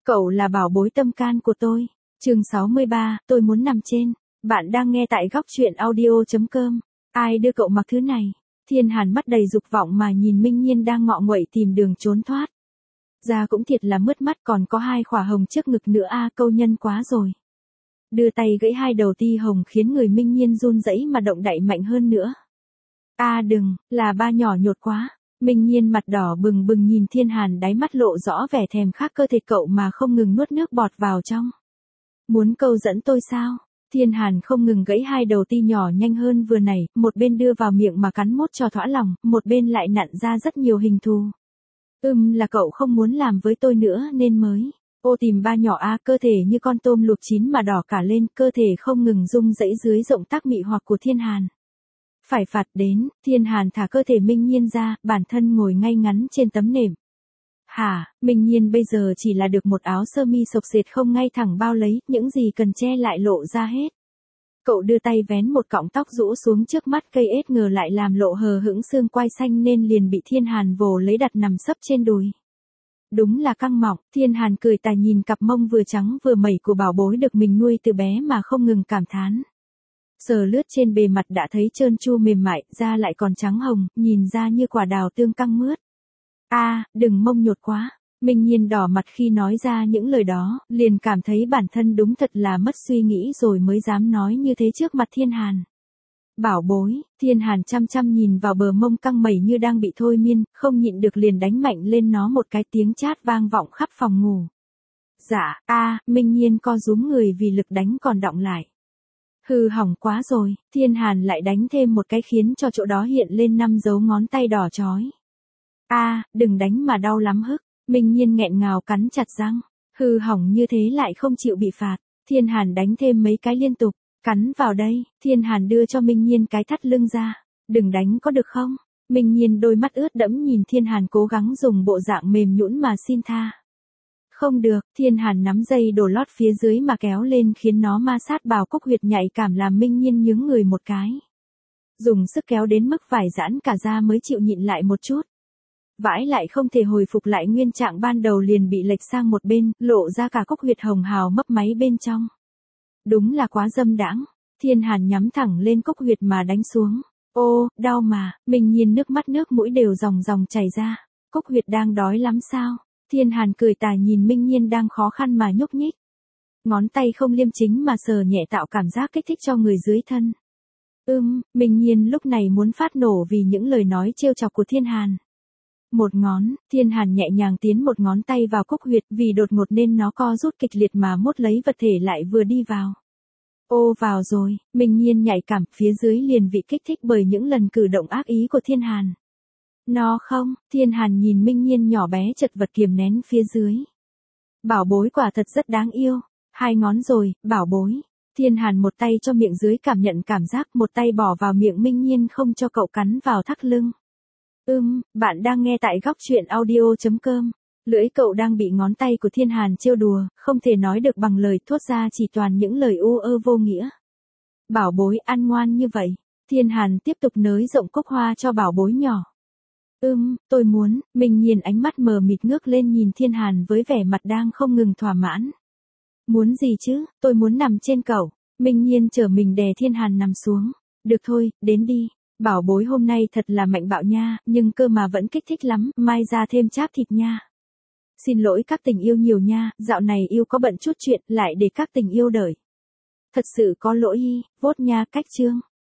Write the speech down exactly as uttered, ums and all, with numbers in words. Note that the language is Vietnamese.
Cậu là bảo bối tâm can của tôi. Chương sáu mươi ba, tôi muốn nằm trên. Bạn đang nghe tại góc truyện audio chấm com. Ai đưa cậu mặc thứ này? Thiên Hàn mắt đầy dục vọng mà nhìn Minh Nhiên đang ngọ nguậy tìm đường trốn thoát. Da cũng thiệt là mướt mắt, còn có hai khỏa hồng trước ngực nữa a, câu nhân quá rồi. Đưa tay gãy hai đầu ti hồng khiến người Minh Nhiên run rẩy mà động đậy mạnh hơn nữa. A đừng, là ba nhỏ nhột quá. Minh Nhiên mặt đỏ bừng bừng nhìn Thiên Hàn, đáy mắt lộ rõ vẻ thèm khát cơ thể cậu mà không ngừng nuốt nước bọt vào trong. Muốn câu dẫn tôi sao? Thiên Hàn không ngừng gãy hai đầu ti nhỏ nhanh hơn vừa nảy, một bên đưa vào miệng mà cắn mốt cho thỏa lòng, một bên lại nặn ra rất nhiều hình thù. Ừm là cậu không muốn làm với tôi nữa nên mới. Ô tìm ba nhỏ a, cơ thể như con tôm luộc chín mà đỏ cả lên, cơ thể không ngừng rung rẩy dưới động tác mị hoặc của Thiên Hàn. Phải phạt đến, Thiên Hàn thả cơ thể Minh Nhiên ra, bản thân ngồi ngay ngắn trên tấm nệm. Hả, Minh Nhiên bây giờ chỉ là được một áo sơ mi xộc xệt không ngay thẳng bao lấy, những gì cần che lại lộ ra hết. Cậu đưa tay vén một cọng tóc rũ xuống trước mắt, cây ết ngờ lại làm lộ hờ hững xương quai xanh nên liền bị Thiên Hàn vồ lấy đặt nằm sấp trên đùi. Đúng là căng mọng, Thiên Hàn cười tà nhìn cặp mông vừa trắng vừa mẩy của bảo bối được mình nuôi từ bé mà không ngừng cảm thán. Sờ lướt trên bề mặt đã thấy trơn tru mềm mại, da lại còn trắng hồng, nhìn ra như quả đào tương căng mướt. A, à, đừng mông nhột quá. Minh Nhiên đỏ mặt khi nói ra những lời đó, liền cảm thấy bản thân đúng thật là mất suy nghĩ rồi mới dám nói như thế trước mặt Thiên Hàn. Bảo bối, Thiên Hàn chăm chăm nhìn vào bờ mông căng mẩy như đang bị thôi miên, không nhịn được liền đánh mạnh lên nó một cái, tiếng chát vang vọng khắp phòng ngủ. Dạ, a, à, Minh Nhiên co rúm người vì lực đánh còn đọng lại. Hư hỏng quá rồi, Thiên Hàn lại đánh thêm một cái khiến cho chỗ đó hiện lên năm dấu ngón tay đỏ chói. A, à, đừng đánh mà đau lắm hức. Minh Nhiên nghẹn ngào cắn chặt răng. Hư hỏng như thế lại không chịu bị phạt. Thiên Hàn đánh thêm mấy cái liên tục. Cắn vào đây, Thiên Hàn đưa cho Minh Nhiên cái thắt lưng ra. Đừng đánh có được không? Minh Nhiên đôi mắt ướt đẫm nhìn Thiên Hàn cố gắng dùng bộ dạng mềm nhũn mà xin tha. Không được, Thiên Hàn nắm dây đồ lót phía dưới mà kéo lên khiến nó ma sát vào cúc huyệt nhạy cảm làm Minh Nhiên nhướng người một cái. Dùng sức kéo đến mức vải giãn cả da mới chịu nhịn lại một chút. Vãi lại không thể hồi phục lại nguyên trạng ban đầu liền bị lệch sang một bên, lộ ra cả cúc huyệt hồng hào mấp máy bên trong. Đúng là quá dâm đãng. Thiên Hàn nhắm thẳng lên cúc huyệt mà đánh xuống. Ô, đau mà, Minh Nhiên nước mắt nước mũi đều ròng ròng chảy ra. Cúc huyệt đang đói lắm sao? Thiên Hàn cười tà nhìn Minh Nhiên đang khó khăn mà nhúc nhích. Ngón tay không liêm chính mà sờ nhẹ tạo cảm giác kích thích cho người dưới thân. Ưm, Minh Nhiên lúc này muốn phát nổ vì những lời nói trêu chọc của Thiên Hàn. Một ngón, Thiên Hàn nhẹ nhàng tiến một ngón tay vào cúc huyệt, vì đột ngột nên nó co rút kịch liệt mà mốt lấy vật thể lại vừa đi vào. Ô vào rồi, Minh Nhiên nhạy cảm, phía dưới liền bị kích thích bởi những lần cử động ác ý của Thiên Hàn. Nó không, Thiên Hàn nhìn Minh Nhiên nhỏ bé chật vật kiềm nén phía dưới. Bảo bối quả thật rất đáng yêu. Hai ngón rồi, bảo bối. Thiên Hàn một tay cho miệng dưới cảm nhận cảm giác, một tay bỏ vào miệng Minh Nhiên không cho cậu cắn vào thắt lưng. Ừm, bạn đang nghe tại góc truyện audio chấm com. Lưỡi cậu đang bị ngón tay của Thiên Hàn trêu đùa, không thể nói được bằng lời, thốt ra chỉ toàn những lời u ơ vô nghĩa. Bảo bối ăn ngoan như vậy. Thiên Hàn tiếp tục nới rộng cúc hoa cho bảo bối nhỏ. Ừm, tôi muốn. Minh Nhiên ánh mắt mờ mịt ngước lên nhìn Thiên Hàn với vẻ mặt đang không ngừng thỏa mãn. Muốn gì chứ, tôi muốn nằm trên cậu. Minh Nhiên chở mình đè Thiên Hàn nằm xuống. Được thôi, đến đi. Bảo bối hôm nay thật là mạnh bạo nha, nhưng cơ mà vẫn kích thích lắm, mai ra thêm cháp thịt nha. Xin lỗi các tình yêu nhiều nha, dạo này yêu có bận chút chuyện, lại để các tình yêu đợi. Thật sự có lỗi y, vốt nha, cách chương.